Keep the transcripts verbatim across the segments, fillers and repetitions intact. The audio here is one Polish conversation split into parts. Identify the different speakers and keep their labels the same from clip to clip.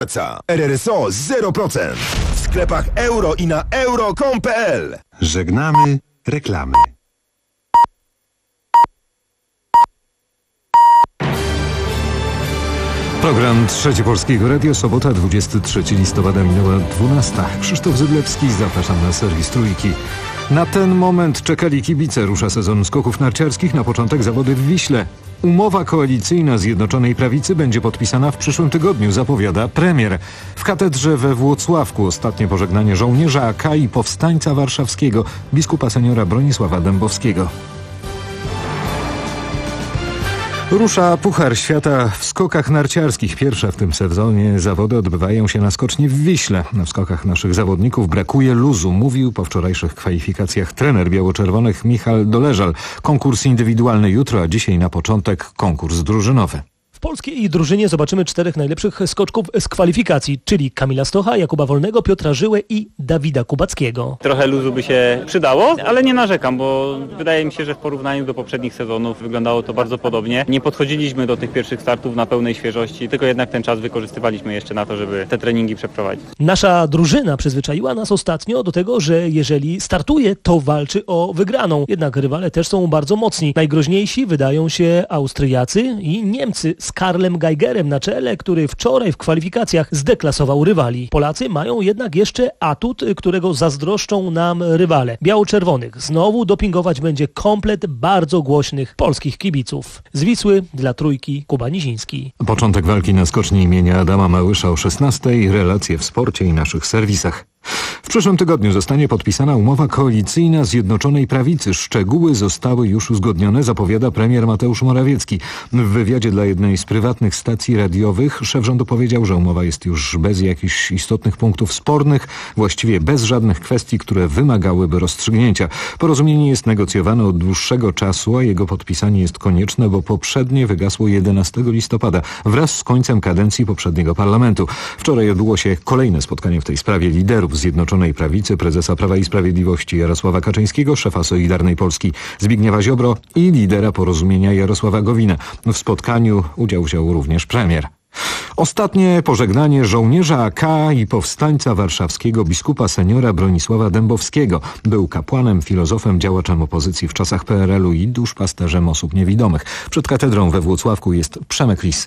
Speaker 1: R R S O zero procent. W sklepach euro i na euro kropka com kropka p l.
Speaker 2: Żegnamy reklamy.
Speaker 3: Program Trzeci Polskiego Radio, sobota, dwudziestego trzeciego listopada, minęła dwunasta. Krzysztof Zyblewski, zapraszam na serwis Trójki. Na ten moment czekali kibice. Rusza sezon skoków narciarskich, na początek zawody w Wiśle. Umowa koalicyjna Zjednoczonej Prawicy będzie podpisana w przyszłym tygodniu, zapowiada premier. W katedrze we Włocławku ostatnie pożegnanie żołnierza A K i powstańca warszawskiego, biskupa seniora Bronisława Dębowskiego. Rusza Puchar Świata w skokach narciarskich. Pierwsze w tym sezonie zawody odbywają się na skoczni w Wiśle. W skokach naszych zawodników brakuje luzu, mówił po wczorajszych kwalifikacjach trener biało-czerwonych Michał Doleżal. Konkurs indywidualny jutro, a dzisiaj na początek konkurs drużynowy.
Speaker 4: W polskiej drużynie zobaczymy czterech najlepszych skoczków z kwalifikacji, czyli Kamila Stocha, Jakuba Wolnego, Piotra Żyłę i Dawida Kubackiego.
Speaker 5: Trochę luzu by się przydało, ale nie narzekam, bo wydaje mi się, że w porównaniu do poprzednich sezonów wyglądało to bardzo podobnie. Nie podchodziliśmy do tych pierwszych startów na pełnej świeżości, tylko jednak ten czas wykorzystywaliśmy jeszcze na to, żeby te treningi przeprowadzić.
Speaker 4: Nasza drużyna przyzwyczaiła nas ostatnio do tego, że jeżeli startuje, to walczy o wygraną. Jednak rywale też są bardzo mocni. Najgroźniejsi wydają się Austriacy i Niemcy z Karlem Geigerem na czele, który wczoraj w kwalifikacjach zdeklasował rywali. Polacy mają jednak jeszcze atut, którego zazdroszczą nam rywale. Biało-czerwonych znowu dopingować będzie komplet bardzo głośnych polskich kibiców. Z Wisły dla Trójki Kuba Niziński.
Speaker 3: Początek walki na skoczni imienia Adama Małysza o szesnastej. Relacje w sporcie i naszych serwisach. W przyszłym tygodniu zostanie podpisana umowa koalicyjna Zjednoczonej Prawicy. Szczegóły zostały już uzgodnione, zapowiada premier Mateusz Morawiecki. W wywiadzie dla jednej z prywatnych stacji radiowych szef rządu powiedział, że umowa jest już bez jakichś istotnych punktów spornych, właściwie bez żadnych kwestii, które wymagałyby rozstrzygnięcia. Porozumienie jest negocjowane od dłuższego czasu, a jego podpisanie jest konieczne, bo poprzednie wygasło jedenastego listopada wraz z końcem kadencji poprzedniego parlamentu. Wczoraj odbyło się kolejne spotkanie w tej sprawie liderów Zjednoczonej Prawicy, prezesa Prawa i Sprawiedliwości Jarosława Kaczyńskiego, szefa Solidarnej Polski Zbigniewa Ziobro i lidera Porozumienia Jarosława Gowina. W spotkaniu udział wziął również premier. Ostatnie pożegnanie żołnierza A K i powstańca warszawskiego biskupa seniora Bronisława Dębowskiego. Był kapłanem, filozofem, działaczem opozycji w czasach P R L u i duszpasterzem osób niewidomych. Przed katedrą we Włocławku jest Przemek Lis.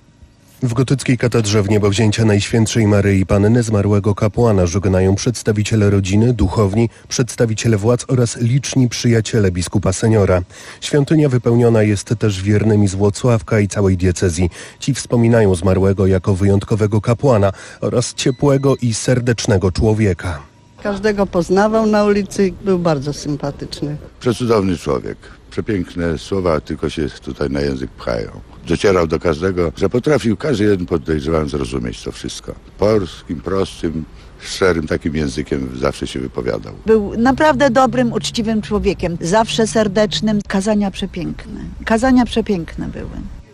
Speaker 6: W gotyckiej katedrze w niebowzięcia Najświętszej Maryi Panny zmarłego kapłana żegnają przedstawiciele rodziny, duchowni, przedstawiciele władz oraz liczni przyjaciele biskupa seniora. Świątynia wypełniona jest też wiernymi z Włocławka i całej diecezji. Ci wspominają zmarłego jako wyjątkowego kapłana oraz ciepłego i serdecznego człowieka.
Speaker 7: Każdego poznawał na ulicy i był bardzo sympatyczny.
Speaker 8: Przecudowny człowiek. Przepiękne słowa tylko się tutaj na język pchają. Docierał do każdego, że potrafił każdy jeden, podejrzewam, zrozumieć to wszystko. Polskim, prostym, szczerym takim językiem zawsze się wypowiadał.
Speaker 9: Był naprawdę dobrym, uczciwym człowiekiem, zawsze serdecznym. Kazania przepiękne. Kazania przepiękne były.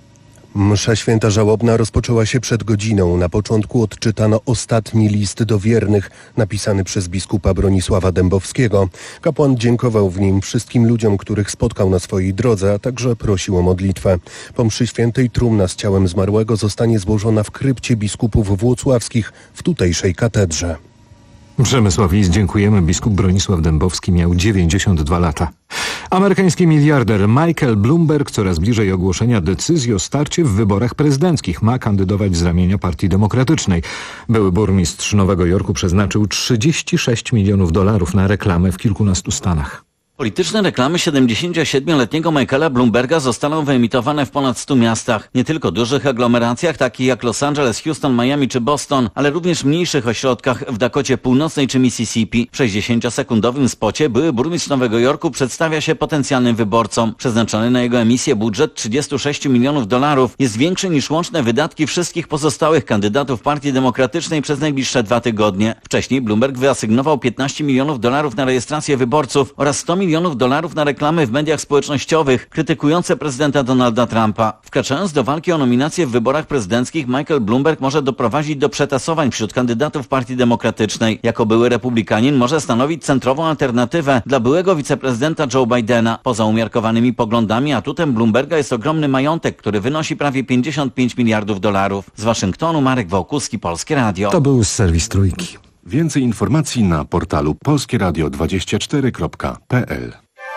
Speaker 6: Msza święta żałobna rozpoczęła się przed godziną. Na początku odczytano ostatni list do wiernych, napisany przez biskupa Bronisława Dębowskiego. Kapłan dziękował w nim wszystkim ludziom, których spotkał na swojej drodze, a także prosił o modlitwę. Po mszy świętej trumna z ciałem zmarłego zostanie złożona w krypcie biskupów włocławskich w tutejszej katedrze.
Speaker 3: Przemysław Lis, dziękujemy. Biskup Bronisław Dębowski miał dziewięćdziesiąt dwa lata. Amerykański miliarder Michael Bloomberg coraz bliżej ogłoszenia decyzji o starcie w wyborach prezydenckich. Ma kandydować z ramienia Partii Demokratycznej. Były burmistrz Nowego Jorku przeznaczył trzydzieści sześć milionów dolarów na reklamę w kilkunastu stanach.
Speaker 10: Polityczne reklamy siedemdziesięciosiedmioletniego Michaela Bloomberga zostaną wyemitowane w ponad stu miastach. Nie tylko dużych aglomeracjach, takich jak Los Angeles, Houston, Miami czy Boston, ale również mniejszych ośrodkach w Dakocie Północnej czy Mississippi. W sześćdziesięciosekundowym spocie były burmistrz Nowego Jorku przedstawia się potencjalnym wyborcom. Przeznaczony na jego emisję budżet trzydzieści sześć milionów dolarów jest większy niż łączne wydatki wszystkich pozostałych kandydatów Partii Demokratycznej przez najbliższe dwa tygodnie. Wcześniej Bloomberg wyasygnował piętnaście milionów dolarów na rejestrację wyborców oraz sto milionów dolarów na reklamy w mediach społecznościowych krytykujące prezydenta Donalda Trumpa. Wkraczając do walki o nominację w wyborach prezydenckich, Michael Bloomberg może doprowadzić do przetasowań wśród kandydatów Partii Demokratycznej. Jako były republikanin może stanowić centrową alternatywę dla byłego wiceprezydenta Joe Bidena. Poza umiarkowanymi poglądami atutem Bloomberga jest ogromny majątek, który wynosi prawie pięćdziesiąt pięć miliardów dolarów. Z Waszyngtonu Marek Wołkuski, Polskie Radio.
Speaker 3: To był serwis Trójki.
Speaker 2: Więcej informacji na portalu polskie radio dwadzieścia cztery kropka p l.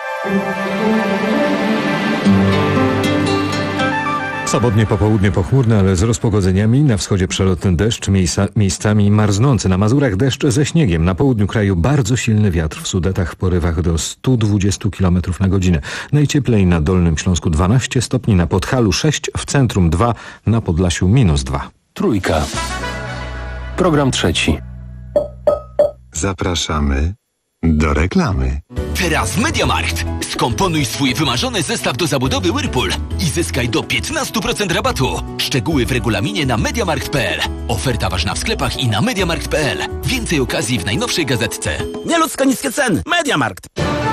Speaker 3: Sobotnie popołudnie pochmurne, ale z rozpogodzeniami. Na wschodzie przelotny deszcz, miejsca, miejscami marznący. Na Mazurach deszcz ze śniegiem. Na południu kraju bardzo silny wiatr. W Sudetach w porywach do stu dwudziestu kilometrów na godzinę. Najcieplej na Dolnym Śląsku dwanaście stopni, na Podhalu sześć, w centrum dwa, na Podlasiu minus dwa.
Speaker 11: Trójka. Program trzeci.
Speaker 2: Zapraszamy do reklamy.
Speaker 12: Teraz w MediaMarkt. Skomponuj swój wymarzony zestaw do zabudowy Whirlpool i zyskaj do piętnaście procent rabatu. Szczegóły w regulaminie na mediamarkt kropka p l. Oferta ważna w sklepach i na mediamarkt kropka p l. Więcej okazji w najnowszej gazetce.
Speaker 13: Nieludzko niskie ceny. MediaMarkt.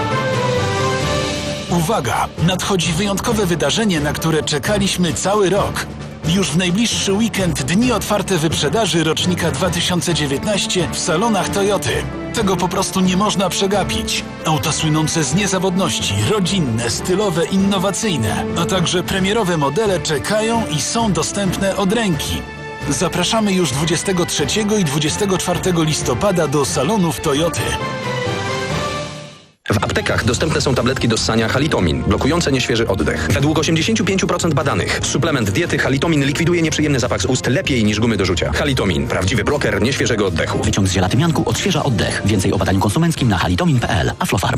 Speaker 14: Uwaga! Nadchodzi wyjątkowe wydarzenie, na które czekaliśmy cały rok. Już w najbliższy weekend dni otwarte wyprzedaży rocznika dwa tysiące dziewiętnaście w salonach Toyoty. Tego po prostu nie można przegapić. Auta słynące z niezawodności, rodzinne, stylowe, innowacyjne, a także premierowe modele czekają i są dostępne od ręki. Zapraszamy już dwudziestego trzeciego i dwudziestego czwartego listopada do salonów Toyoty.
Speaker 15: W aptekach dostępne są tabletki do ssania Halitomin, blokujące nieświeży oddech. Według osiemdziesiąt pięć procent badanych suplement diety Halitomin likwiduje nieprzyjemny zapach z ust lepiej niż gumy do rzucia. Halitomin, prawdziwy broker nieświeżego oddechu.
Speaker 16: Wyciąg z ziela tymianku odświeża oddech. Więcej o badaniu konsumenckim na halitomin kropka p l. Aflofarm.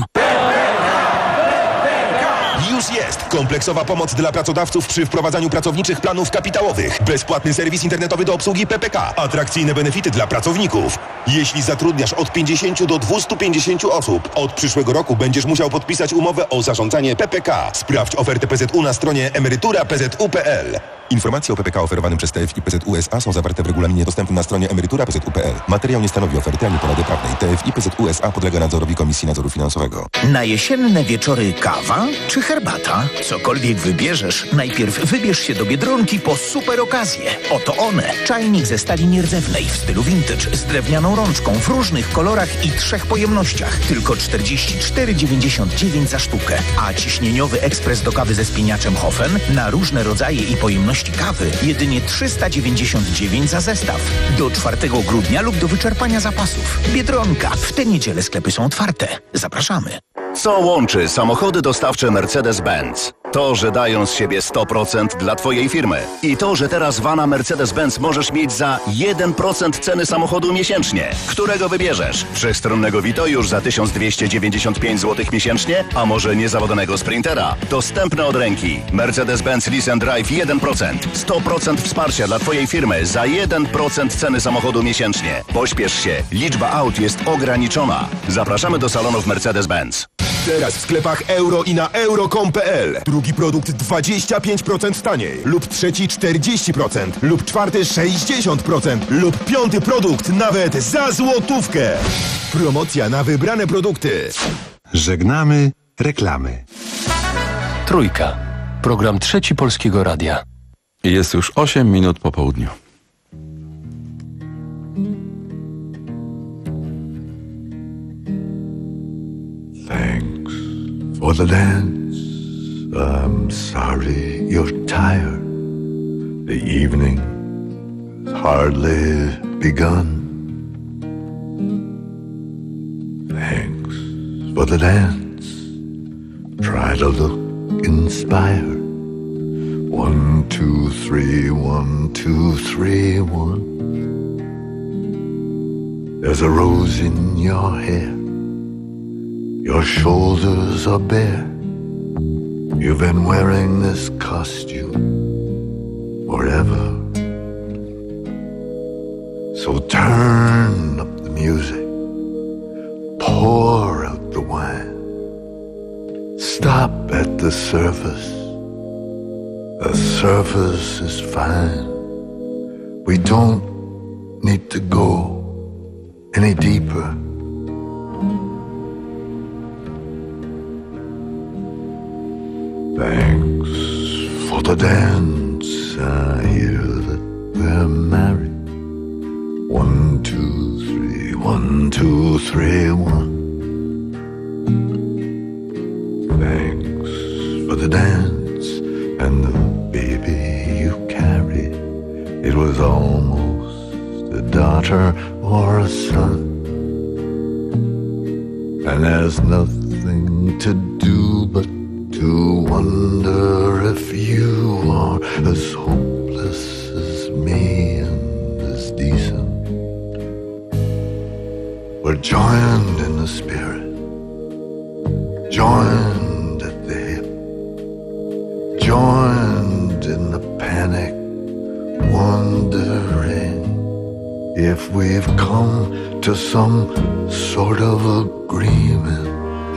Speaker 1: Już jest kompleksowa pomoc dla pracodawców przy wprowadzaniu pracowniczych planów kapitałowych. Bezpłatny serwis internetowy do obsługi P P K. Atrakcyjne benefity dla pracowników. Jeśli zatrudniasz od pięćdziesięciu do dwustu pięćdziesięciu osób, od przyszłego roku będziesz musiał podpisać umowę o zarządzanie P P K. Sprawdź ofertę P Z U na stronie emerytura kropka p z u kropka p l. Informacje o P P K oferowanym przez T F I P Z U S A są zawarte w regulaminie dostępnym na stronie emerytura kropka p z u kropka p l. Materiał nie stanowi oferty ani porady prawnej. T F I P Z U S A podlega nadzorowi Komisji Nadzoru Finansowego.
Speaker 13: Na jesienne wieczory kawa czy herbata? Cokolwiek wybierzesz, najpierw wybierz się do Biedronki po super okazję. Oto one. Czajnik ze stali nierdzewnej w stylu vintage z drewnianą rączką w różnych kolorach i trzech pojemnościach. Tylko czterdzieści cztery dziewięćdziesiąt dziewięć za sztukę. A ciśnieniowy ekspres do kawy ze spieniaczem Hofen na różne rodzaje i pojemności kawy jedynie trzysta dziewięćdziesiąt dziewięć za zestaw. Do czwartego grudnia lub do wyczerpania zapasów. Biedronka. W tę niedzielę sklepy są otwarte. Zapraszamy.
Speaker 17: Co łączy samochody dostawcze Mercedes-Benz? To, że dają z siebie sto procent dla Twojej firmy. I to, że teraz vana Mercedes-Benz możesz mieć za jeden procent ceny samochodu miesięcznie. Którego wybierzesz? Wszechstronnego Vito już za tysiąc dwieście dziewięćdziesiąt pięć złotych miesięcznie? A może niezawodnego Sprintera? Dostępne od ręki. Mercedes-Benz Lease and Drive jeden procent. sto procent wsparcia dla Twojej firmy za jeden procent ceny samochodu miesięcznie. Pośpiesz się. Liczba aut jest ograniczona. Zapraszamy do salonów Mercedes-Benz.
Speaker 1: Teraz w sklepach euro i na euro kropka com kropka p l. Drugi produkt dwadzieścia pięć procent taniej. Lub trzeci czterdzieści procent. Lub czwarty sześćdziesiąt procent. Lub piąty produkt nawet za złotówkę. Promocja na wybrane produkty.
Speaker 2: Żegnamy reklamy.
Speaker 11: Trójka. Program trzeci Polskiego Radia.
Speaker 18: Jest już osiem minut po południu.
Speaker 19: Thanks for the dance. I'm sorry you're tired. The evening has hardly begun. Thanks for the dance. Try to look inspired. One, two, three, one, two, three, one. There's a rose in your hair. Your shoulders are bare. You've been wearing this costume forever. So turn up the music. Pour out the wine. Stop at the surface. The surface is fine. We don't need to go any deeper. Thanks for the dance. I hear that we're married. One, two, three, one, two, three, one. Thanks for the dance and the baby you carried. It was almost a daughter or a son. And there's nothing to do but to wonder if you are as hopeless as me and as decent. We're joined in the spirit, joined at the hip, joined in the panic, wondering if we've come to some sort of agreement.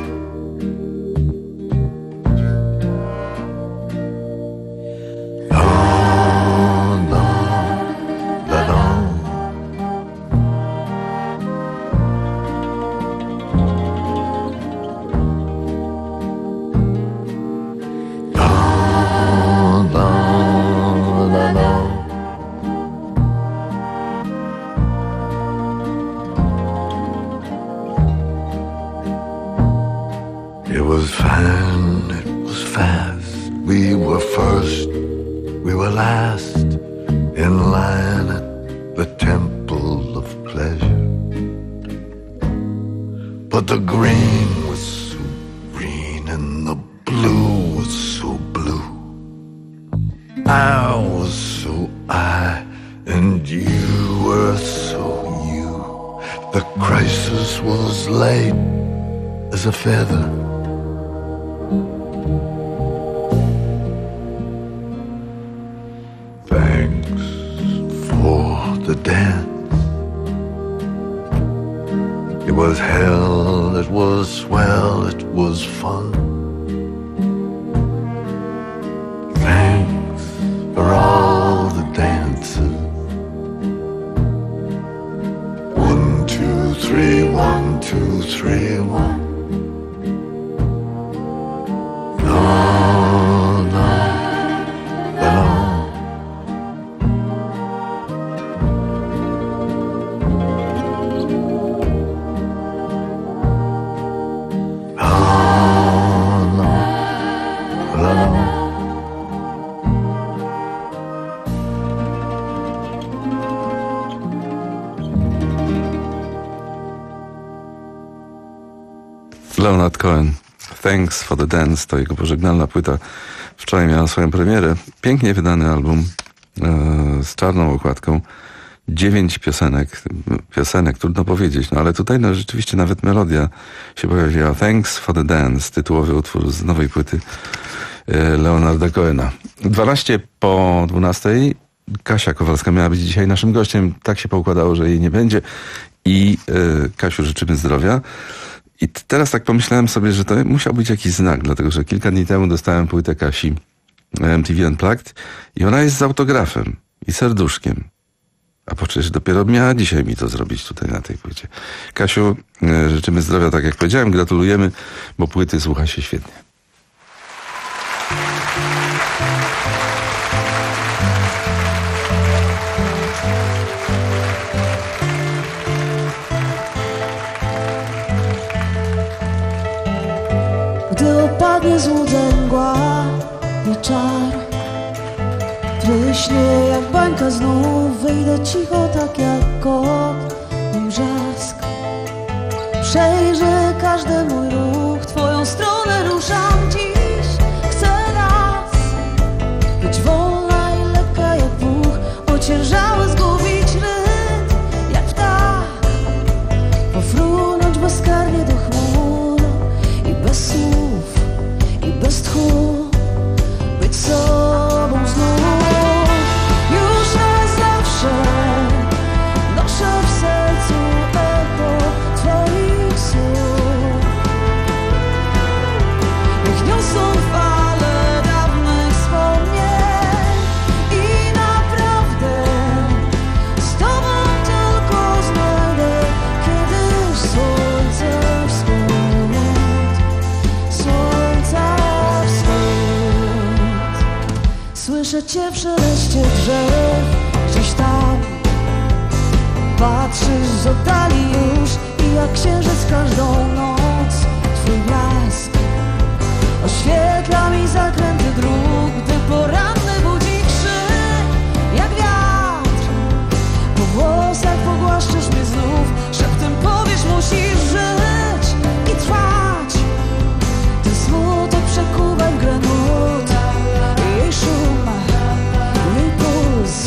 Speaker 19: It was fine, it was fast. We were first, we were last in line at the temple of pleasure. But the green was so green and the blue was so blue. I was so I and you were so you. The crisis was light as a feather. Thanks for the dance. It was hell, it was swell, it was fun. Thanks for all the dances. One, two, three, one, two, three, one. No, no, no.
Speaker 18: Leonard Cohen, Thanks for the Dance, to jego pożegnalna płyta. Wczoraj miała swoją premierę. Pięknie wydany album e, z czarną okładką. Dziewięć piosenek. Piosenek, trudno powiedzieć, no ale tutaj no, rzeczywiście nawet melodia się pojawiła. Thanks for the Dance, tytułowy utwór z nowej płyty e, Leonarda Cohena. dwanaście po dwunastej. Kasia Kowalska miała być dzisiaj naszym gościem. Tak się poukładało, że jej nie będzie. I e, Kasiu, życzymy zdrowia. I teraz tak pomyślałem sobie, że to musiał być jakiś znak, dlatego że kilka dni temu dostałem płytę Kasi M T V Unplugged i ona jest z autografem i serduszkiem. A przecież dopiero miała dzisiaj mi to zrobić tutaj na tej płycie. Kasiu, życzymy zdrowia, tak jak powiedziałem, gratulujemy, bo płyty słucha się świetnie.
Speaker 20: Gdy opadnie złudzeń mgła i czar, wyśnie jak bańka znów, wyjdę cicho tak jak kot i mrzask. Przejrzę każdy mój ruch, twoją stronę ruszam dziś. Chcę raz być wolna i lekka jak puch, ociężały zgubić rytm jak ptak, pofrunąć bezkarnie do chmur i bez słów i bez tchu być sobą znów. Już na zawsze noszę w sercu echo twoich słów. Słyszę cię w szeleście drzew, gdzieś tam patrzysz z oddali już i jak księżyc każdą noc twój blask oświetla mi zakręty dróg, gdy poranny budzi krzyk jak wiatr. Po włosach pogłaszczysz mnie znów, szeptem powiesz musisz żyć i trwać. Ten smutek przekuwa w grę nut, jej szum, jej puls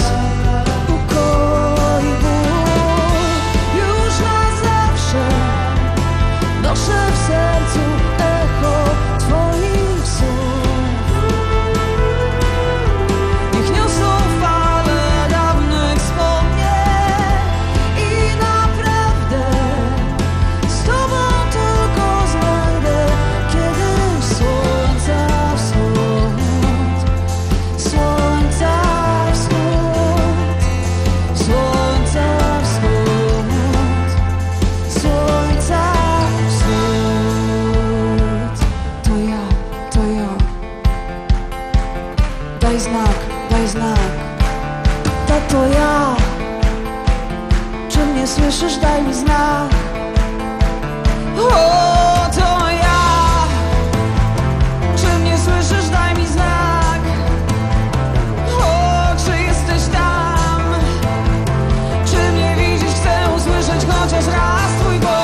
Speaker 20: ukoi ból. Już na zawsze noszę w sercu echo twoich słów. Niech niosą fale dawnych wspomnień i naprawdę z tobą tylko znajdę kiedyś słońca wschód, słońca wschód, słońca wschód, słońca wschód. To ja, to ja. Daj znak, daj znak. To to ja. Czy mnie słyszysz? Daj mi znak. O, to ja. Czy mnie słyszysz? Daj mi znak. O, czy jesteś tam? Czy mnie widzisz? Chcę usłyszeć chociaż raz twój głos.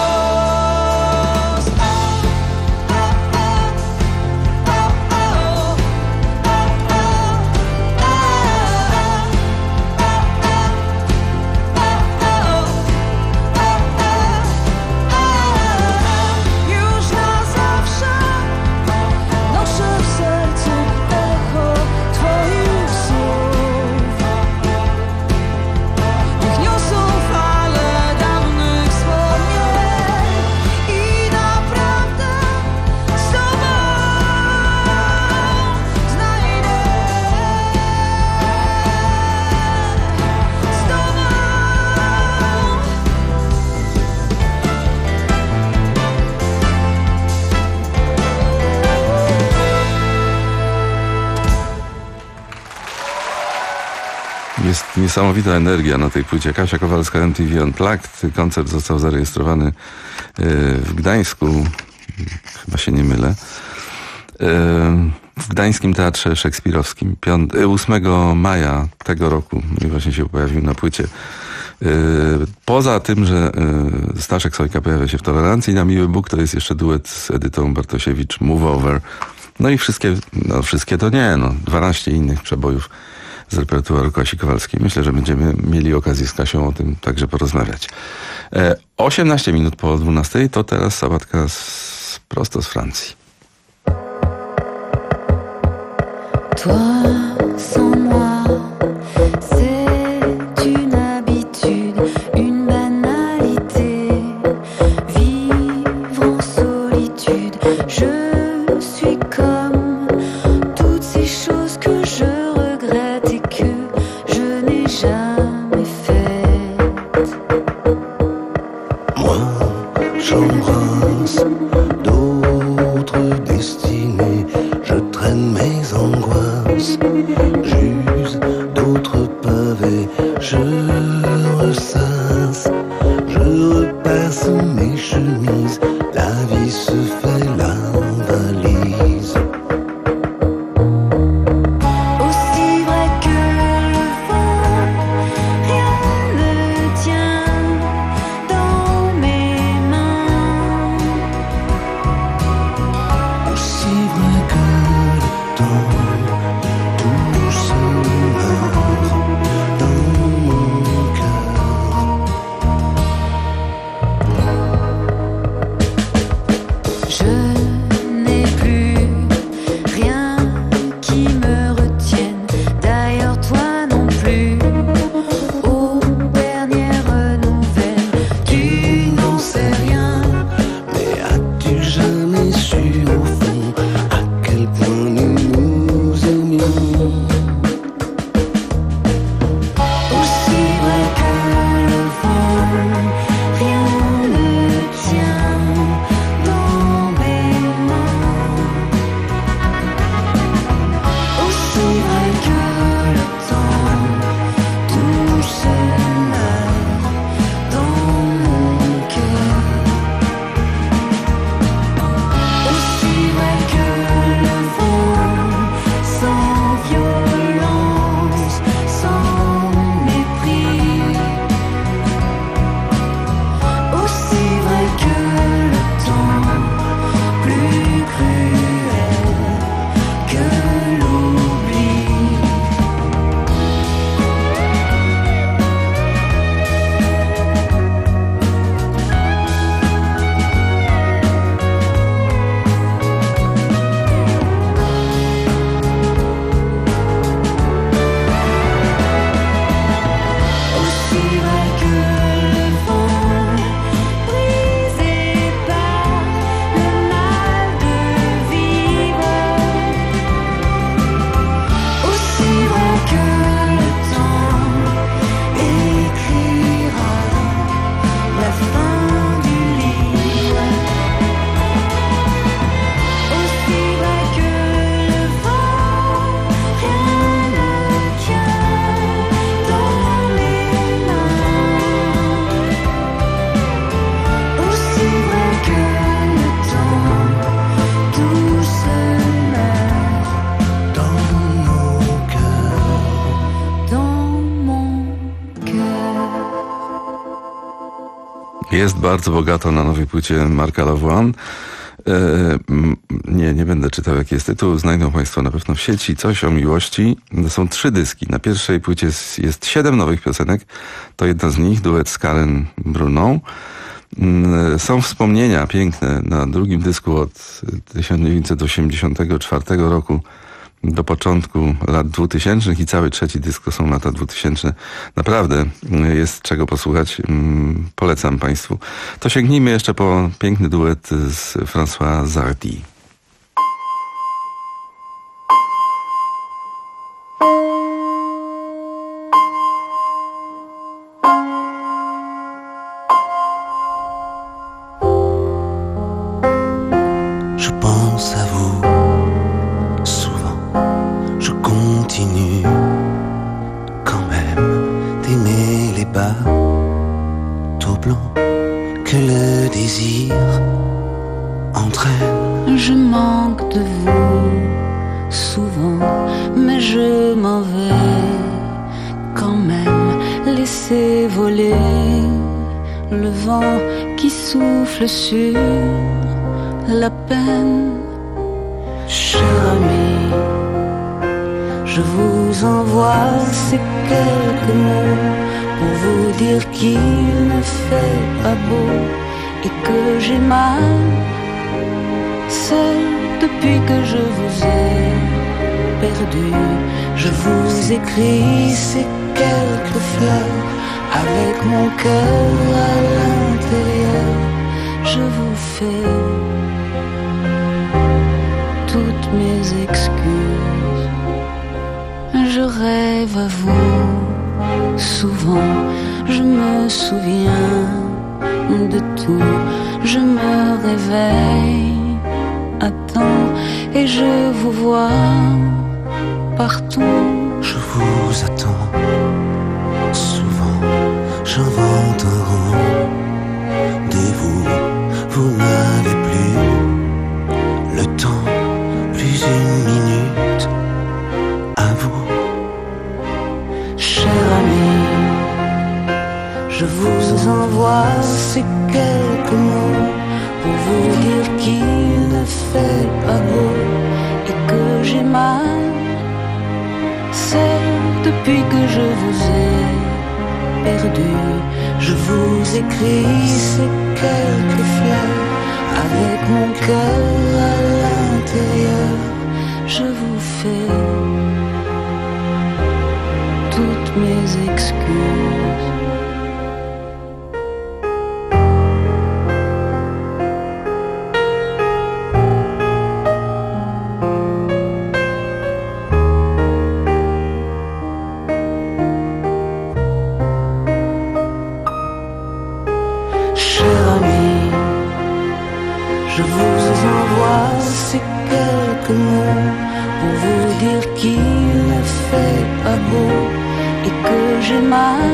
Speaker 20: Już na zawsze noszę w sercu echo twoich słów. Niech niosą fale dawnych wspomnień i naprawdę z tobą znajdę, z tobą.
Speaker 18: Jest niesamowita energia na tej płycie. Kasia Kowalska, M T V Unplugged. Koncert został zarejestrowany e, w Gdańsku. Chyba się nie mylę. E, w Gdańskim Teatrze Szekspirowskim. Piąt- e, ósmego maja tego roku. I właśnie się pojawił na płycie. E, poza tym, że e, Staszek Sojka pojawia się w Tolerancji, na Miły Bóg to jest jeszcze duet z Edytą Bartosiewicz, Move Over. No i wszystkie, no wszystkie to nie, no dwanaście innych przebojów z repertuaru Kasi Kowalskiej. Myślę, że będziemy mieli okazję z Kasią o tym także porozmawiać. E, osiemnaście minut po dwunastej to teraz sałatka z, prosto z Francji.
Speaker 20: Toi sans moi, c'est une habitude, une banalité. Vivre en solitude, je suis comme toutes ces choses que je regrette et que je n'ai jamais faites.
Speaker 19: Moi, j'embrasse d'autres destinées. Je traîne mes angoisses, j'use d'autres pavés. Je ressasse, je repasse mes chemises. La vie se fait la valise.
Speaker 20: Aussi vrai que le vent, rien ne tient dans mes mains.
Speaker 19: Aussi vrai que le temps, tout se meurt dans mon cœur.
Speaker 18: Jest bardzo bogato na nowej płycie Marca Lavoine. Nie, nie będę czytał, jaki jest tytuł. Znajdą Państwo na pewno w sieci. Coś o miłości. To są trzy dyski. Na pierwszej płycie jest, jest siedem nowych piosenek. To jedna z nich, duet z Karen Bruną. Są wspomnienia piękne na drugim dysku od tysiąc dziewięćset osiemdziesiątego czwartego roku do początku lat dwutysięcznych i cały trzeci dysk to są lata dwutysięczne. Naprawdę jest czego posłuchać. Polecam Państwu. To sięgnijmy jeszcze po piękny duet z François Zardy.
Speaker 21: Je pense à vous souvent, je continue quand même d'aimer les bateaux blancs que le désir entraîne.
Speaker 20: Je manque de vous souvent, mais je m'en vais quand même laisser voler le vent qui souffle sur la peine.
Speaker 21: Cher ami, je vous envoie ces quelques mots pour vous dire qu'il ne fait pas beau et que j'ai mal seul depuis que je vous ai perdu. Je vous écris ces quelques fleurs avec mon cœur à l'intérieur. Je vous fais toutes mes excuses. Je rêve à vous souvent, je me souviens de tout. Je me réveille à temps et je vous vois partout. Je vous attends souvent, j'invente un rendez-vous. Vous n'avez plus le temps, plus une minute à vous. Cher ami, je vous envoie ces quelques mots pour vous dire qu'il ne fait pas beau et que j'ai mal seul depuis que je vous ai perdu. Je vous écris ces quelques fleurs avec mon cœur à l'intérieur. Je vous fais toutes mes excuses. Je vous envoie ces quelques mots pour vous dire qu'il ne fait pas beau et que j'ai mal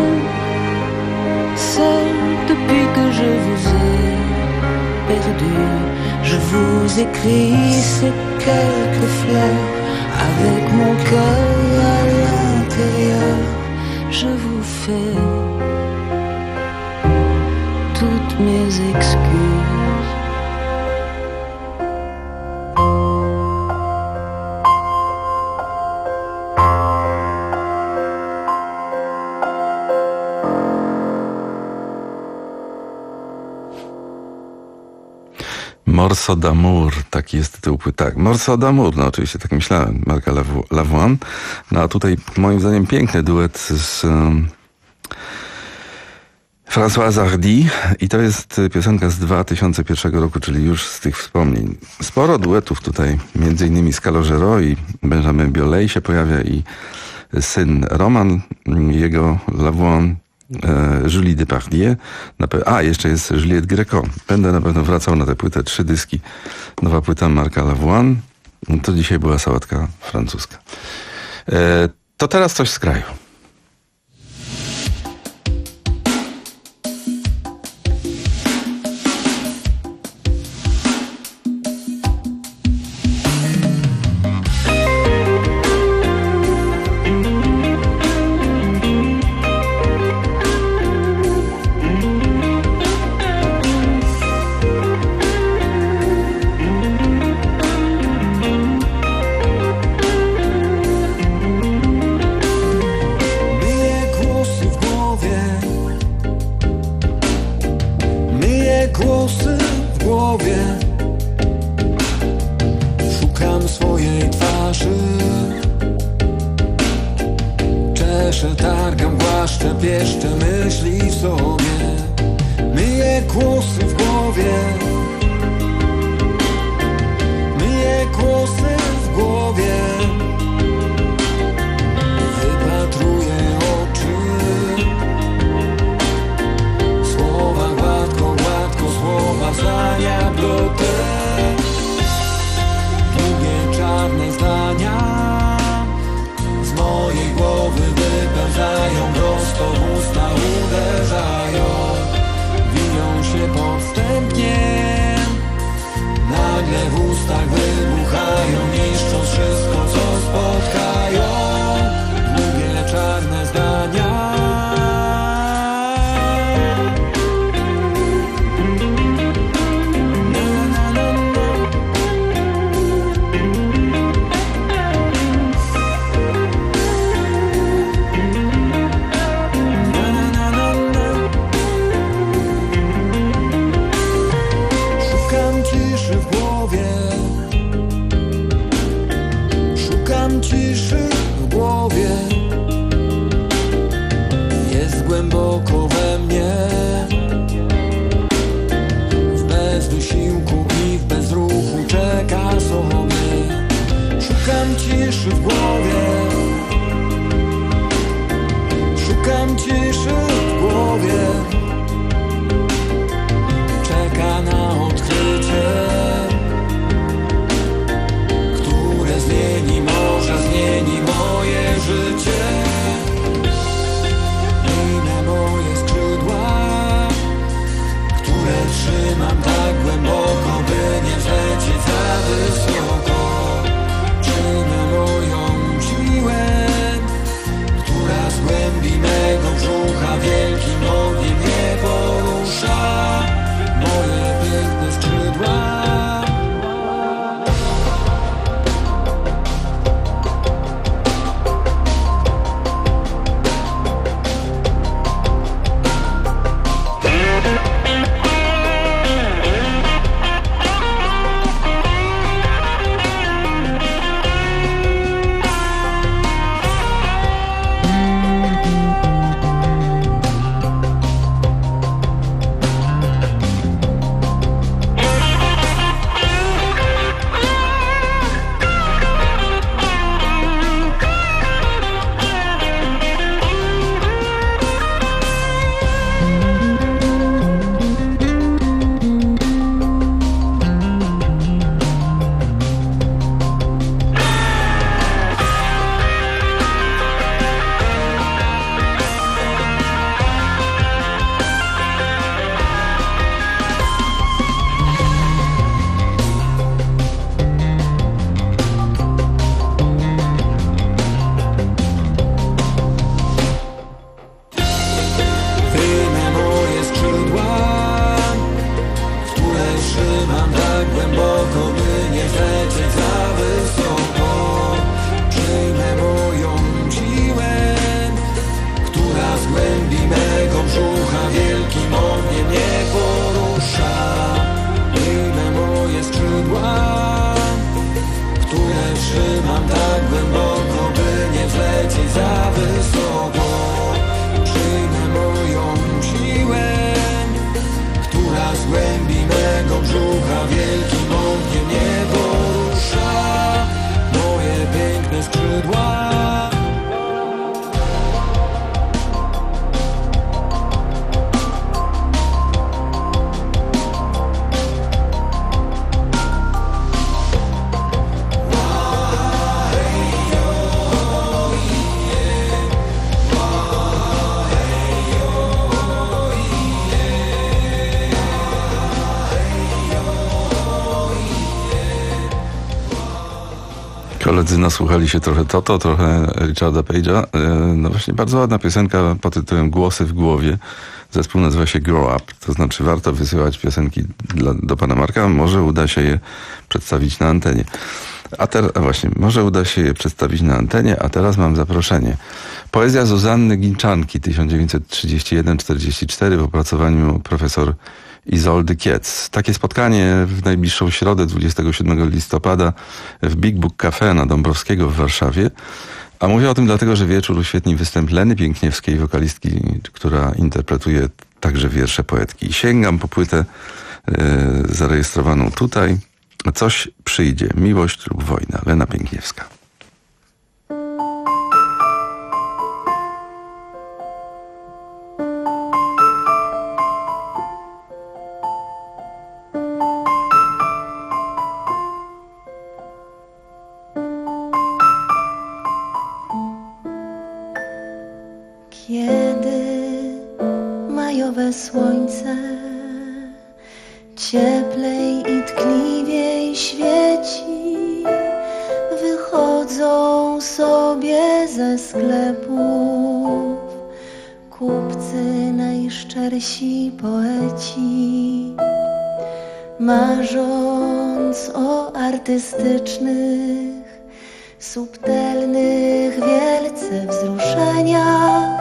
Speaker 21: seul depuis que je vous ai perdu. Je vous écris ces quelques fleurs avec mon cœur à l'intérieur. Je vous fais toutes mes excuses.
Speaker 18: Morceau d'amour, taki jest tytuł płyty. Tak, Morceau d'amour, no oczywiście tak myślałem, Marca Lavoine. No a tutaj moim zdaniem piękny duet z um, François Zardy i to jest piosenka z dwa tysiące pierwszego roku, czyli już z tych wspomnień. Sporo duetów tutaj, między innymi z Calogero i Benjamin Biolay się pojawia i syn Roman, jego Lavoine, Julie Depardieu. A, jeszcze jest Juliette Gréco. Będę na pewno wracał na tę płytę. Trzy dyski. Nowa płyta Marca Lavoine. To dzisiaj była sałatka francuska. E, to teraz coś z kraju.
Speaker 5: głosy w głowie. Szukam swojej twarzy. Czeszę, targam, głaszczę, pieszczę myśli w sobie. Myję kłosy w głowie. Myję kłosy w głowie. Wypatruję oczy. Słowa gładko, gładko, słowa zdania blotę. Długie czarne zdania z mojej głowy wypełzają, prosto w usta uderzają. Wiją się podstępnie, nagle w ustach wybuchają, niszcząc wszystko, co spotkają. Długie czarne zdania. Ciszy w głowie, jest głęboko we mnie, w bezwysiłku i w bezruchu czeka sobie. Szukam ciszy w głowie, szukam ciszy w głowie, czeka na odkrycie, zmieni, może zmieni moje życie. Inne moje skrzydła, które trzymam tak głęboko, by nie wlecieć za wysoko. Przyjmę moją siłę, która z głębi mego brzucha wielkim ogniem mnie porusza. Moje piękne skrzydła.
Speaker 18: Koledzy nasłuchali się trochę Toto, trochę Richarda Page'a. No właśnie, bardzo ładna piosenka pod tytułem Głosy w głowie. Zespół nazywa się Grow Up, to znaczy warto wysyłać piosenki dla, do pana Marka, może uda się je przedstawić na antenie. A teraz właśnie, może uda się je przedstawić na antenie, a teraz mam zaproszenie. Poezja Zuzanny Ginczanki tysiąc dziewięćset trzydzieści jeden czterdzieści cztery w opracowaniu profesor Izoldy Kiec. Takie spotkanie w najbliższą środę dwudziestego siódmego listopada w Big Book Cafe na Dąbrowskiego w Warszawie. A mówię o tym dlatego, że wieczór uświetni występ Leny Piękniewskiej, wokalistki, która interpretuje także wiersze poetki. Sięgam po płytę yy, zarejestrowaną tutaj. Coś przyjdzie, miłość lub wojna. Lena Piękniewska.
Speaker 21: Kiedy majowe słońce cieplej i tkliwiej świeci, wychodzą sobie ze sklepów kupcy najszczersi poeci, marząc o artystycznych, subtelnych wielce wzruszeniach,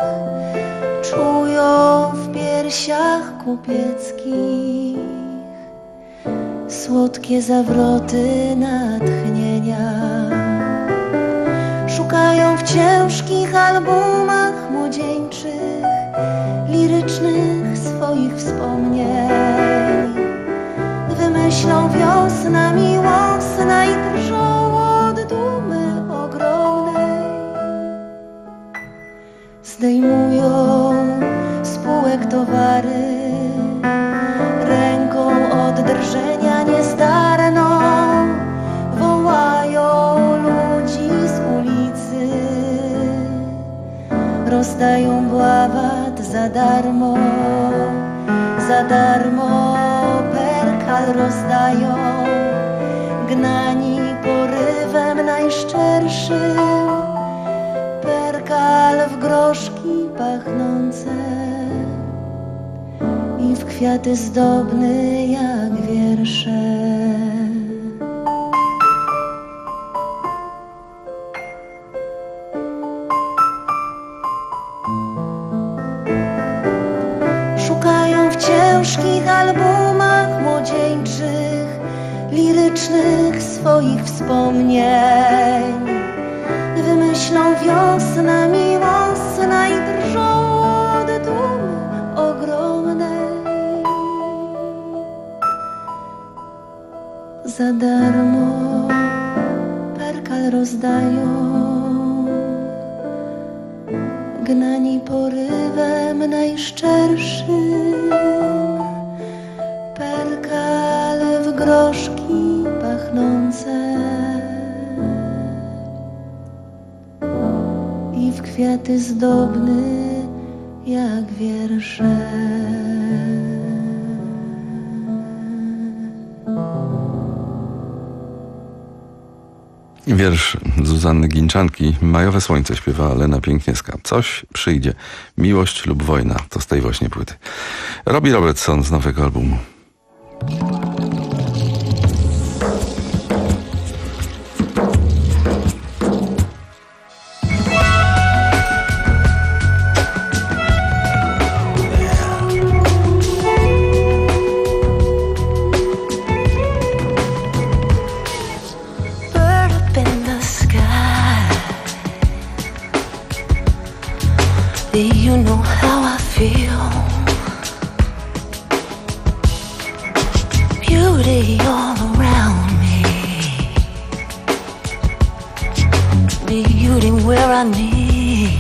Speaker 21: czują w piersiach kupieckich słodkie zawroty natchnienia. Szukają w ciężkich albumach młodzieńczych, lirycznych swoich wspomnień. Wymyślą wiosna miłosna i drżą od dumy ogromnej. Zdejmują z półek towary, ręką od drżenia niezdarną wołają ludzi z ulicy. Rozdają bławat za darmo, za darmo perkal rozdają, gnani porywem najszczerszym, perkal w groszki pachnące i w kwiaty zdobny jak wiersze. Szukają w ciężkich albumach młodzieńczych, lirycznych swoich wspomnień. Wymyślą wiosna miłosna i drżą od dumy ogromnej. Za darmo perkal rozdają, gnani porywem najszczerszym, perkal w groszki pachnące i w kwiaty zdobny jak wiersze.
Speaker 18: Wiersz Zuzanny Ginczanki. Majowe słońce śpiewa Lena Piękniewska. Coś przyjdzie. Miłość lub wojna. To z tej właśnie płyty. Robbie Robertson z nowego albumu.
Speaker 21: You know how I feel. Beauty all around me, beauty where I need.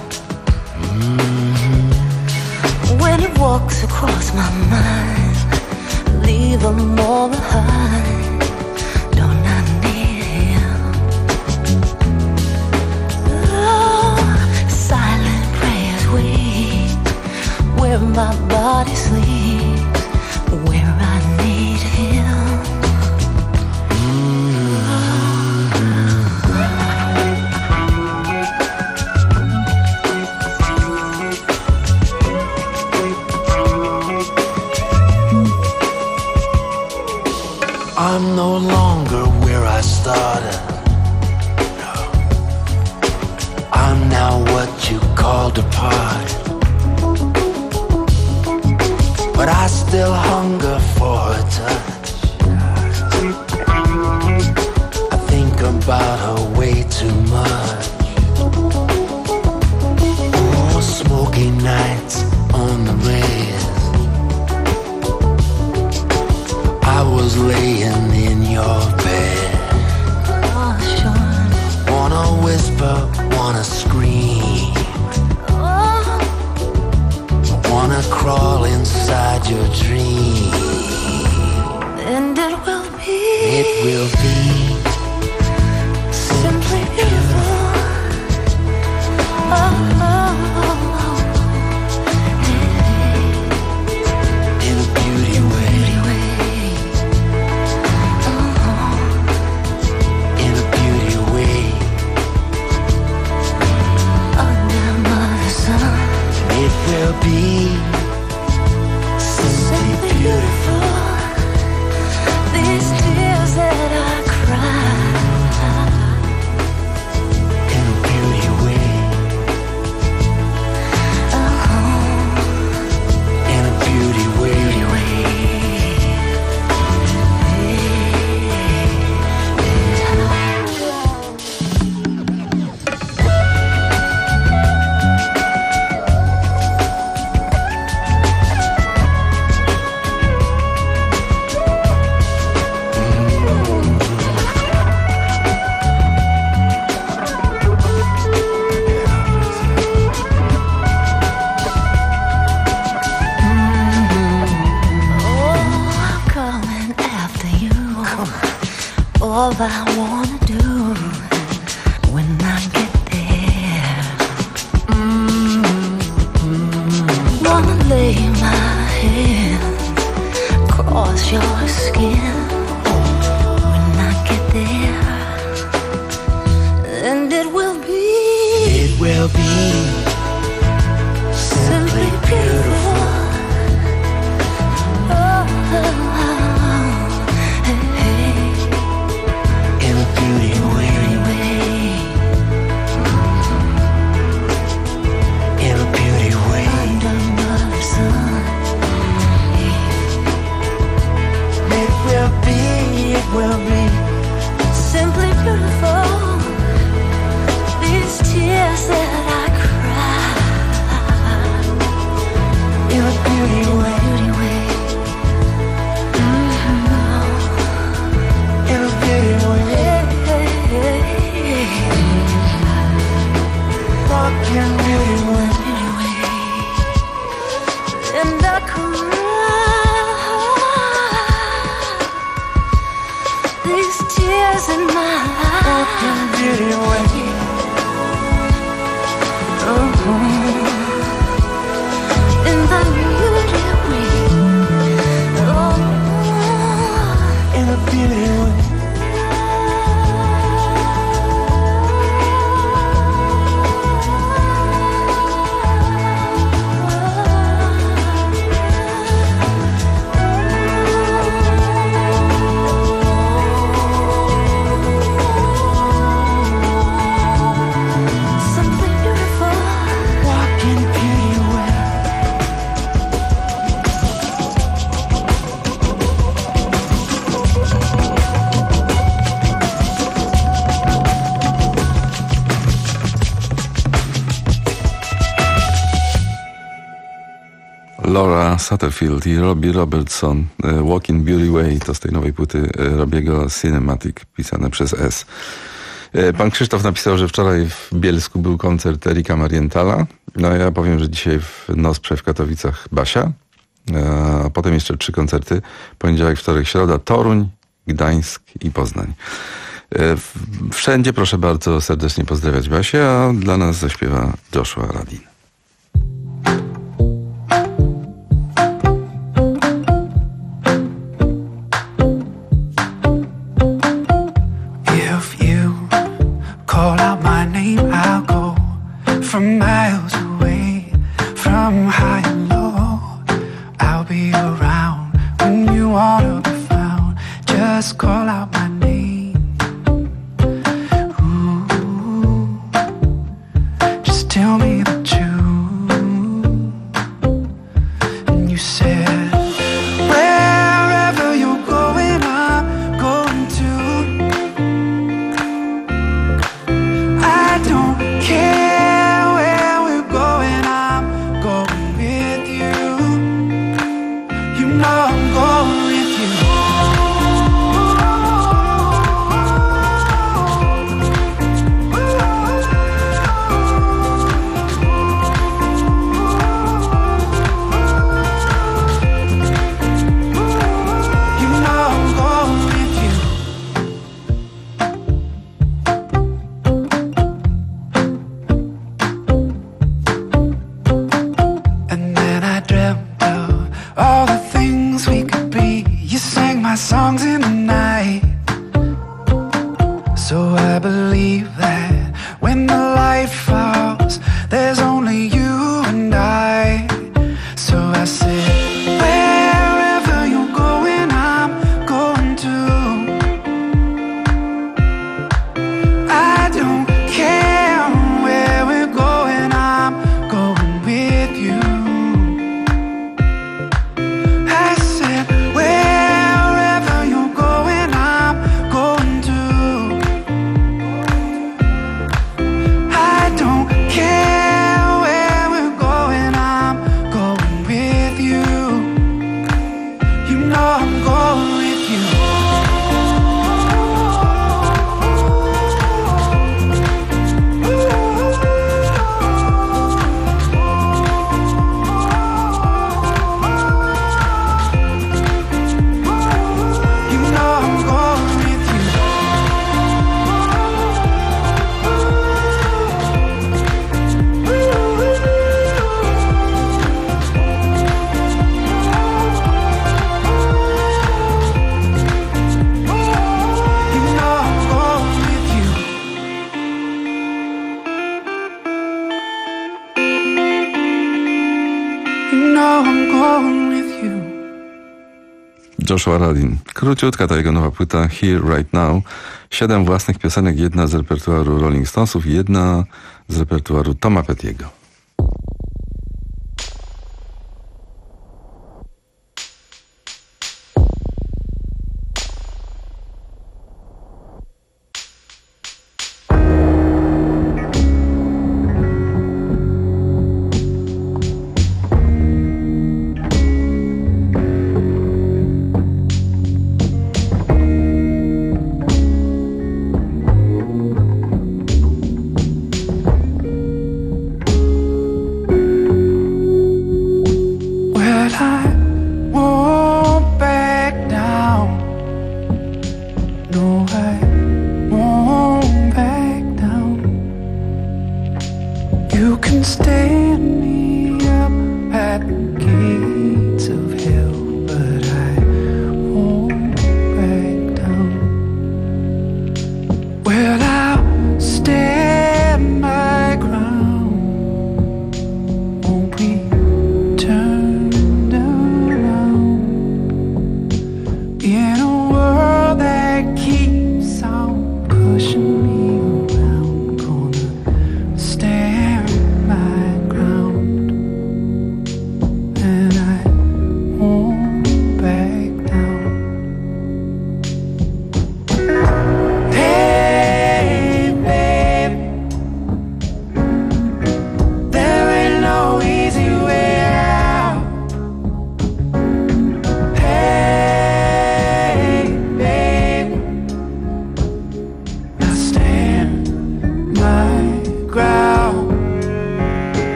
Speaker 21: Mm-hmm. When it walks across my mind, leave them all behind. Don't I need him? Where my body sleeps, where I need him.
Speaker 5: I'm no longer where I started. No. I'm now what you called apart. But I still hunger for a touch. I think about her way too much. Oh, smoky nights on the rails. I was laying in your bed.
Speaker 21: Oh, sure.
Speaker 5: Wanna whisper, wanna scream.
Speaker 21: Oh.
Speaker 5: Wanna crawl inside your dream.
Speaker 21: And it will be,
Speaker 5: it will be
Speaker 21: simply beautiful. Oh, oh, oh.
Speaker 5: In a beauty way.
Speaker 21: Oh.
Speaker 5: In a beauty way.
Speaker 21: Under the sun.
Speaker 5: It will be simply beautiful.
Speaker 21: These tears that I cry
Speaker 5: in a beauty way.
Speaker 21: Oh.
Speaker 5: In a beauty way.
Speaker 21: Beauty way. All I wanna do when I get there, mm-hmm. Wanna lay my hand across your skin when I get there, and it will be,
Speaker 5: it will be simply beautiful.
Speaker 21: Oh, oh, oh.
Speaker 5: Beauty way. In a beauty way.
Speaker 21: Under the sun.
Speaker 5: It will be, it will be
Speaker 21: simply beautiful. These tears that I cry in a beauty way. Beauty way.
Speaker 5: Mm-hmm. In a beauty way. Walking beauty way.
Speaker 21: And I cry these tears in my eyes.
Speaker 5: Walking beauty way.
Speaker 21: Oh, in the beauty way. Oh,
Speaker 5: in a beauty way.
Speaker 18: Laura Satterfield i Robbie Robertson, Walking Beauty Way, to z tej nowej płyty Robiego Cinematic, pisane przez S. Pan Krzysztof napisał, że wczoraj w Bielsku był koncert Erika Marienthala. No ja powiem, że dzisiaj w Nosprze w Katowicach Basia. A potem jeszcze trzy koncerty. Poniedziałek, wtorek, środa, Toruń, Gdańsk i Poznań. Wszędzie proszę bardzo serdecznie pozdrawiać Basię, a dla nas zaśpiewa Joshua Radin.
Speaker 4: Call out my name, I'll go from miles away, from high and low. I'll be around when you wanna be found. Just call out my name. Ooh, just know I'm going with you. Songs in the night. So I believe that when the light falls, there's only you and I. So I said, wherever you're going, I'm going too. I don't care where we're going, I'm going with you. I said, where
Speaker 18: Joshua Radin. Króciutka ta jego nowa płyta Here Right Now. Siedem własnych piosenek, jedna z repertuaru Rolling Stonesów i jedna z repertuaru Toma Pettiego.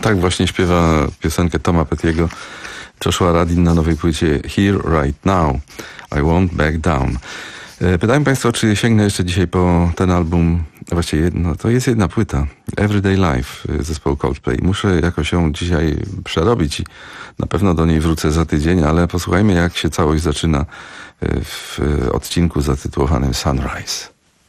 Speaker 18: Tak właśnie śpiewa piosenkę Toma Pettiego Joshua Radin na nowej płycie Here Right Now, I Won't Back Down. Pytają Państwo, czy sięgnę jeszcze dzisiaj po ten album, właściwie jedno, to jest jedna płyta, Everyday Life zespołu Coldplay. Muszę jakoś ją dzisiaj przerobić i na pewno do niej wrócę za tydzień, ale posłuchajmy, jak się całość zaczyna w odcinku zatytułowanym Sunrise.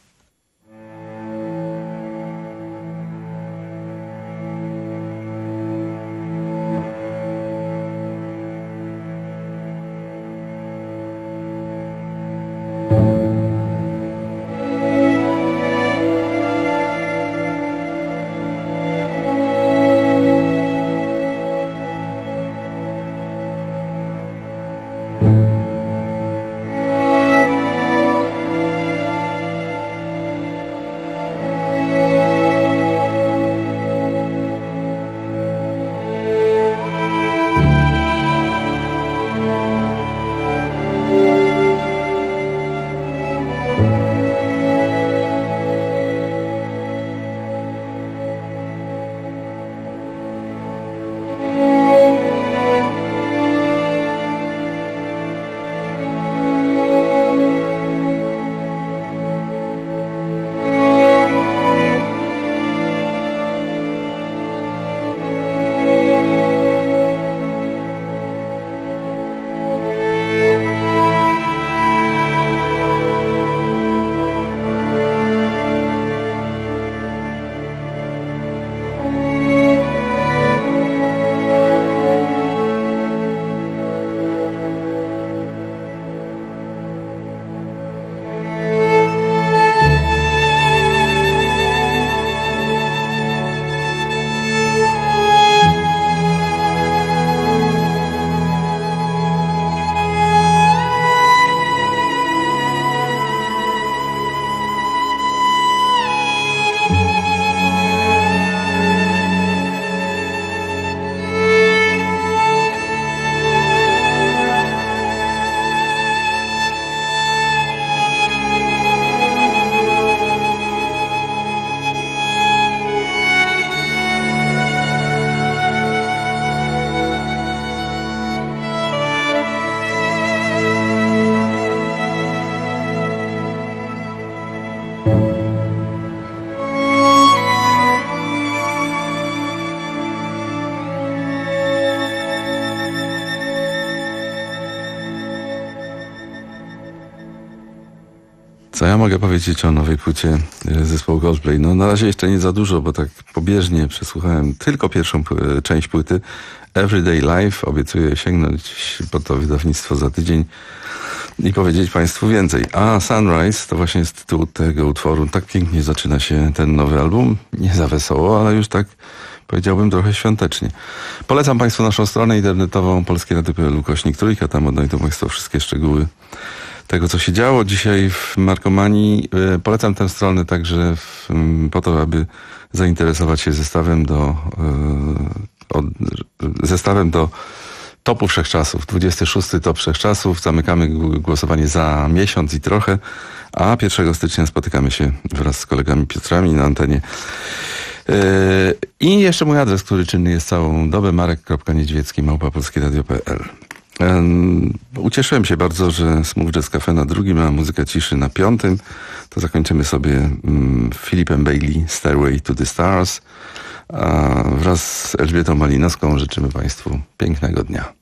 Speaker 18: Co ja mogę powiedzieć o nowej płycie zespołu Coldplay? No na razie jeszcze nie za dużo, bo tak pobieżnie przesłuchałem tylko pierwszą część płyty. Everyday Life. Obiecuję sięgnąć po to wydawnictwo za tydzień i powiedzieć Państwu więcej. A Sunrise to właśnie jest tytuł tego utworu. Tak pięknie zaczyna się ten nowy album. Nie za wesoło, ale już tak powiedziałbym trochę świątecznie. Polecam Państwu naszą stronę internetową polskie radio kropka p l ukośnik trójka. Tam odnajdą Państwo wszystkie szczegóły tego, co się działo dzisiaj w Markomanii. Polecam tę stronę także w, po to, aby zainteresować się zestawem do od, zestawem do topu wszechczasów. dwudziesty szósty top wszechczasów. Zamykamy głosowanie za miesiąc i trochę, a pierwszego stycznia spotykamy się wraz z kolegami Piotrami na antenie. I jeszcze mój adres, który czynny jest całą dobę, marek kropka niedźwiecki małpa polskie radio kropka p l. Ucieszyłem się bardzo, że Smooth Jazz Cafe na drugim, a Muzyka Ciszy na piątym. To zakończymy sobie mm, Philipem Bailey Stairway to the Stars. A wraz z Elżbietą Malinowską życzymy Państwu pięknego dnia.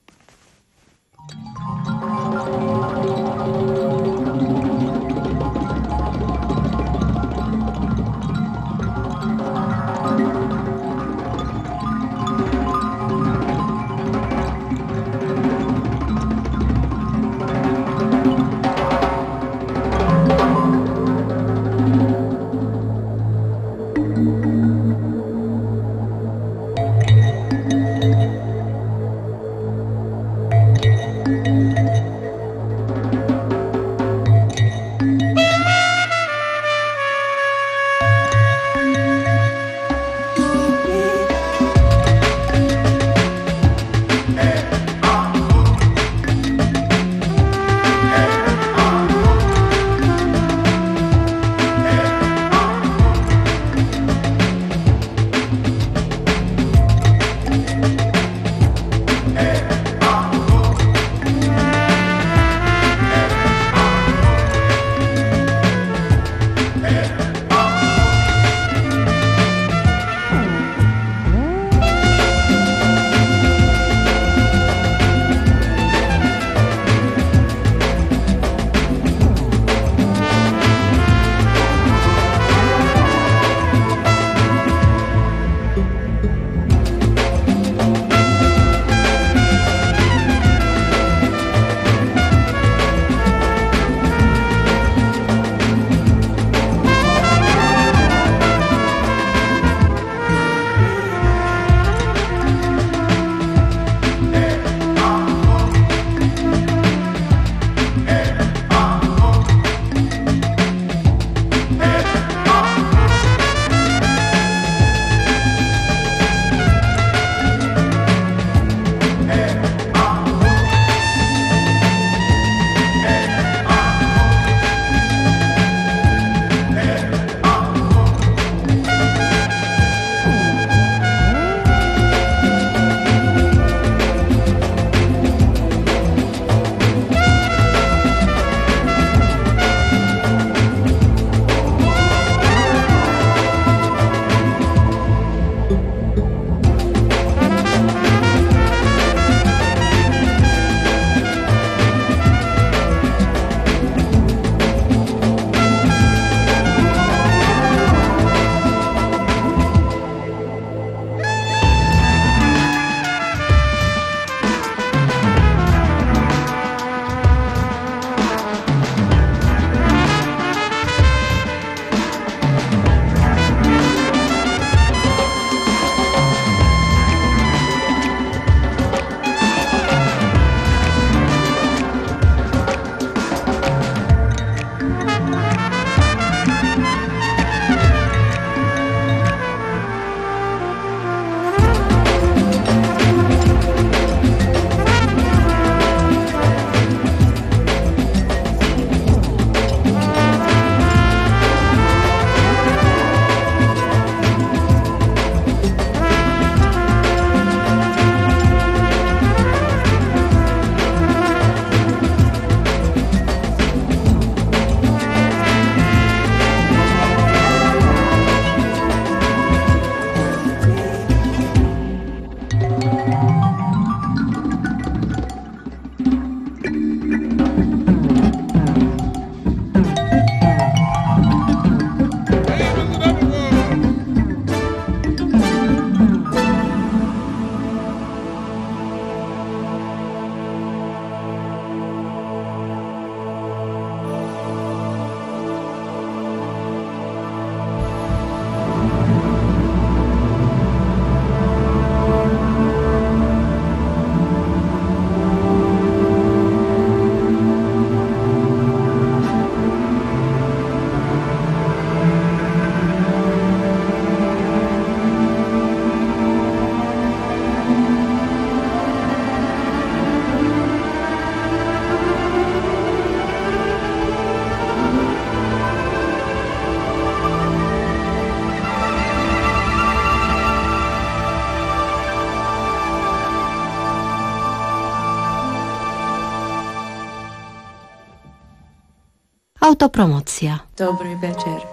Speaker 7: Autopromocja.
Speaker 22: Dobry wieczór.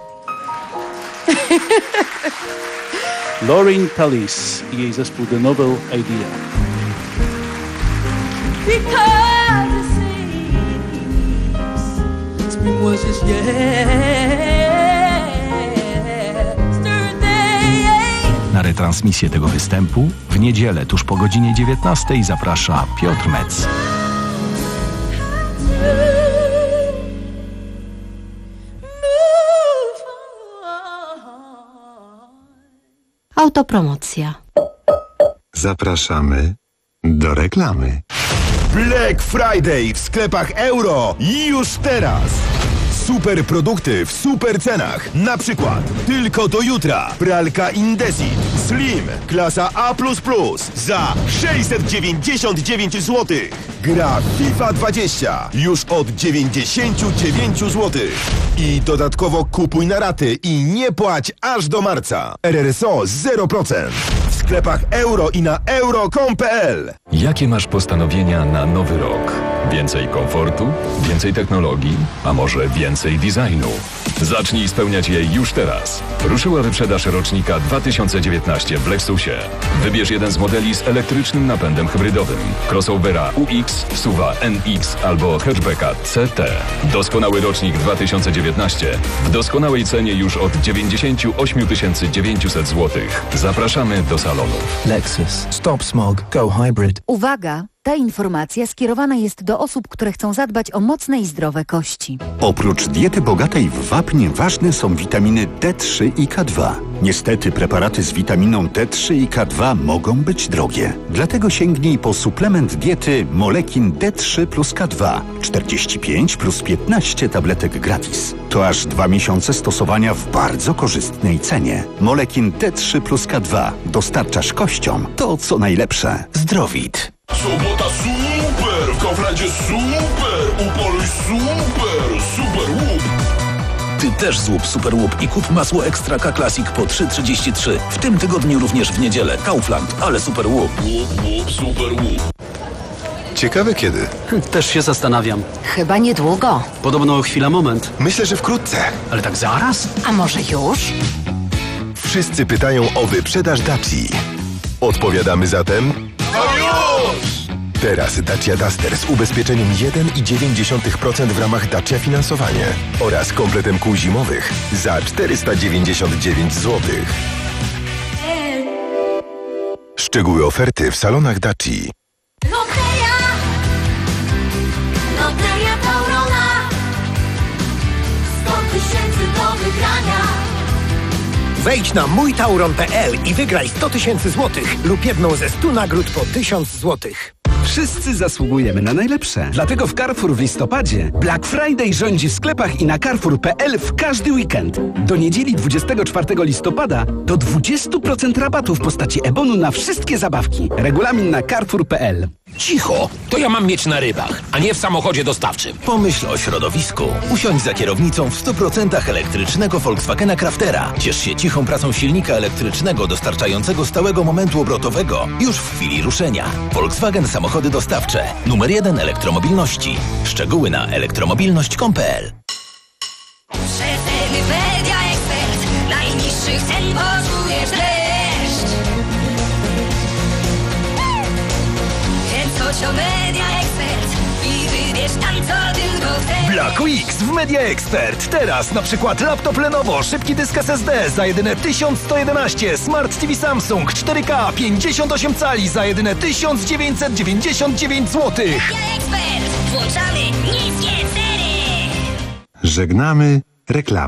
Speaker 23: Lauren Pellis i jej zespół The Noble Idea.
Speaker 20: Spring was just
Speaker 24: Na retransmisję tego występu w niedzielę tuż po godzinie dziewiętnastej zaprasza Piotr Metz.
Speaker 7: Autopromocja.
Speaker 2: Zapraszamy do reklamy.
Speaker 1: Black Friday w sklepach Euro już teraz! Super produkty w super cenach. Na przykład tylko do jutra pralka Indesit Slim klasa A plus plus za sześćset dziewięćdziesiąt dziewięć złotych. Gra FIFA dwadzieścia już od dziewięćdziesiąt dziewięć złotych. I dodatkowo kupuj na raty i nie płać aż do marca. R R S O zero procent. W sklepach Euro i na euro kropka com kropka p l.
Speaker 3: Jakie masz postanowienia na nowy rok? Więcej komfortu? Więcej technologii? A może więcej designu? Zacznij spełniać je już teraz. Ruszyła wyprzedaż rocznika dwa tysiące dziewiętnaście w Lexusie. Wybierz jeden z modeli z elektrycznym napędem hybrydowym. Crossovera U X, SUVa N X albo hatchbacka C T. Doskonały rocznik dwa tysiące dziewiętnaście w doskonałej cenie już od dziewięćdziesiąt osiem tysięcy dziewięćset złotych. Zapraszamy do salonów.
Speaker 13: Lexus. Stop smog. Go hybrid.
Speaker 25: Uwaga! Ta informacja skierowana jest do osób, które chcą zadbać o mocne i zdrowe kości.
Speaker 26: Oprócz diety bogatej w wapń ważne są witaminy D trzy i K dwa. Niestety preparaty z witaminą D trzy i K dwa mogą być drogie. Dlatego sięgnij po suplement diety Molekin D trzy plus K dwa. czterdzieści pięć plus piętnaście tabletek gratis. To aż dwa miesiące stosowania w bardzo korzystnej cenie. Molekin D trzy plus K dwa. Dostarczasz kościom to, co najlepsze. Zdrowit.
Speaker 27: Sobota super! W Kauflandzie super! Upoluj super! Super łup!
Speaker 13: Ty też złup Super Łup i kup masło Extra K Classic po trzy trzydzieści trzy. W tym tygodniu również w niedzielę. Kaufland, ale Super Łup.
Speaker 27: Łup, łup, super łup.
Speaker 28: Ciekawe kiedy.
Speaker 29: Też się zastanawiam.
Speaker 25: Chyba niedługo.
Speaker 29: Podobno chwila, moment.
Speaker 28: Myślę, że wkrótce.
Speaker 29: Ale tak zaraz?
Speaker 25: A może już?
Speaker 1: Wszyscy pytają o wyprzedaż Daci. Odpowiadamy zatem...
Speaker 27: A już!
Speaker 1: Teraz Dacia Duster z ubezpieczeniem jeden i dziewięć procent w ramach Dacia Finansowanie oraz kompletem kół zimowych za czterysta dziewięćdziesiąt dziewięć złotych. Szczegóły oferty w salonach Daci.
Speaker 20: Loteria! Loteria Taurona! sto tysięcy do wygrania!
Speaker 30: Wejdź na mój tauron kropka p l i wygraj sto tysięcy złotych lub jedną ze stu nagród po tysiąc złotych.
Speaker 31: Wszyscy zasługujemy na najlepsze. Dlatego w Carrefour w listopadzie Black Friday rządzi w sklepach i na carrefour kropka p l w każdy weekend. Do niedzieli dwudziestego czwartego listopada do dwadzieścia procent rabatu w postaci e-bonu na wszystkie zabawki. Regulamin na carrefour kropka p l.
Speaker 32: Cicho! To ja mam mieć na rybach, a nie w samochodzie dostawczym.
Speaker 13: Pomyśl o środowisku. Usiądź za kierownicą w stu procentach elektrycznego Volkswagena Craftera. Ciesz się cichą pracą silnika elektrycznego dostarczającego stałego momentu obrotowego już w chwili ruszenia. Volkswagen Samochody Dostawcze. Numer jeden elektromobilności. Szczegóły na elektromobilność kropka com kropka p l.
Speaker 20: Przeceny Media Expert. Najniższych cen poczujesz dreszcz. Więc chodź do Media Expert i wybierz tam, co tylko chcesz.
Speaker 13: Black Weeks w Media Expert. Teraz na przykład laptop Lenovo, szybki dysk S S D za jedyne tysiąc sto jedenaście, Smart T V Samsung cztery K pięćdziesiąt osiem cali za jedyne tysiąc dziewięćset dziewięćdziesiąt dziewięć złotych.
Speaker 20: Media Expert. Włączamy niskie ceny.
Speaker 2: Żegnamy reklamy.